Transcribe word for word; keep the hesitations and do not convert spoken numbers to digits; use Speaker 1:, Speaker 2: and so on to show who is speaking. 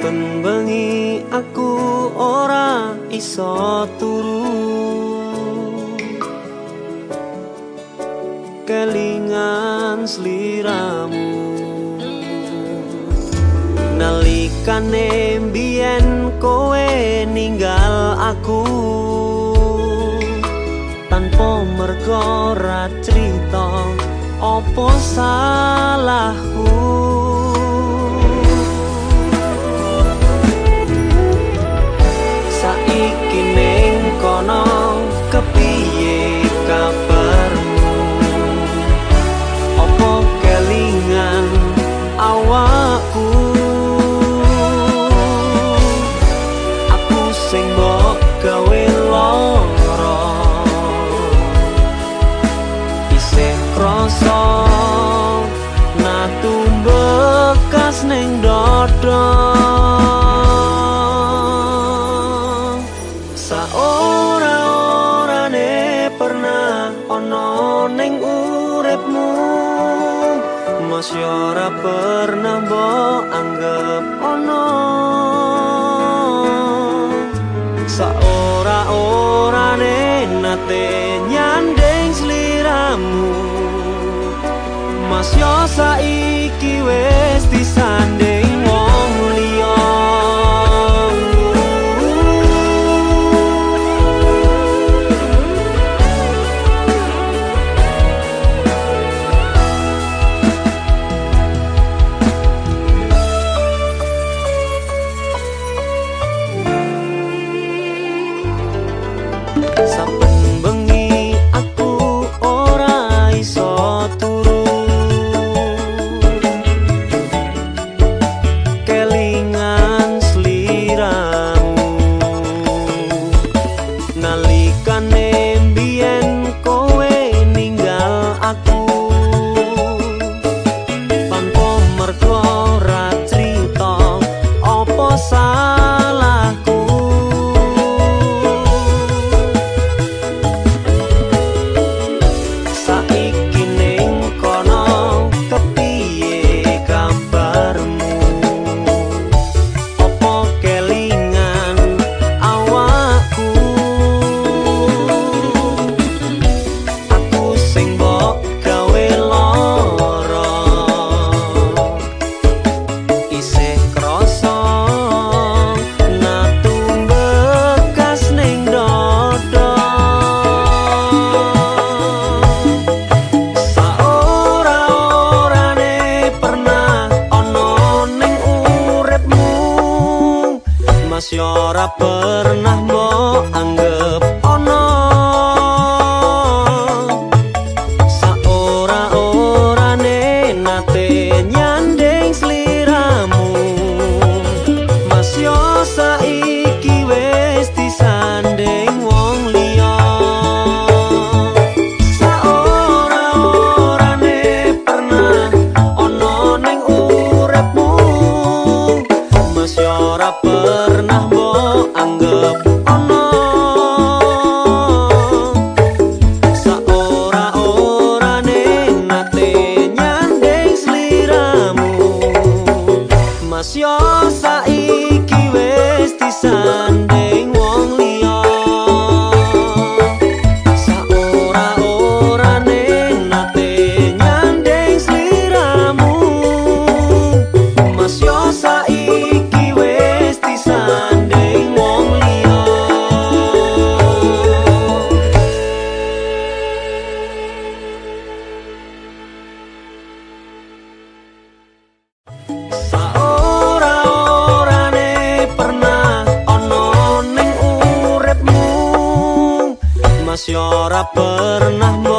Speaker 1: Saben bengi aku ora iso turu, kelingan sliramu. Nalikane mbiyen kowe ninggal aku, tanpa merga ra crita apa salahku. Saiki ning kono kepiye kabarmu? Apa kelingan awakku? Aku sing mbok gawe lara, isih krasa natu bekas ning dada. Saora-orane pernah ono ning uripmu, masih ora pernah mbok anggap ono. Saora-orane nate nyandeng sliramu, masih saiki wis disanding wong liya. Saben bengi aku ora iso turu, kelingan sliramu. Nalikane mbiyen kowe ninggal aku, tanpa merga ra crita apa salahku. Saiki ning kono kepiye kabarmu? Apa kelingan awakku? Aku sing mbok gawe lara, isih krasa natu bekas ning dada. Masih ora pernah mbok anggap ono. Saora-orane nate nyandeng sliramu, masih saiki wis disanding wong liya. Saora-orane pernah ono ning uripmu, masih ora pernah mbok anggap ono. Saora-orane nate nyandeng sliramu, masih saiki wis disanding wong liya. Saora-orane nate nyandeng sliramu, masih saiki wis disanding wong liya. Saora-orane pernah ono ning uripmu, masih ora pernah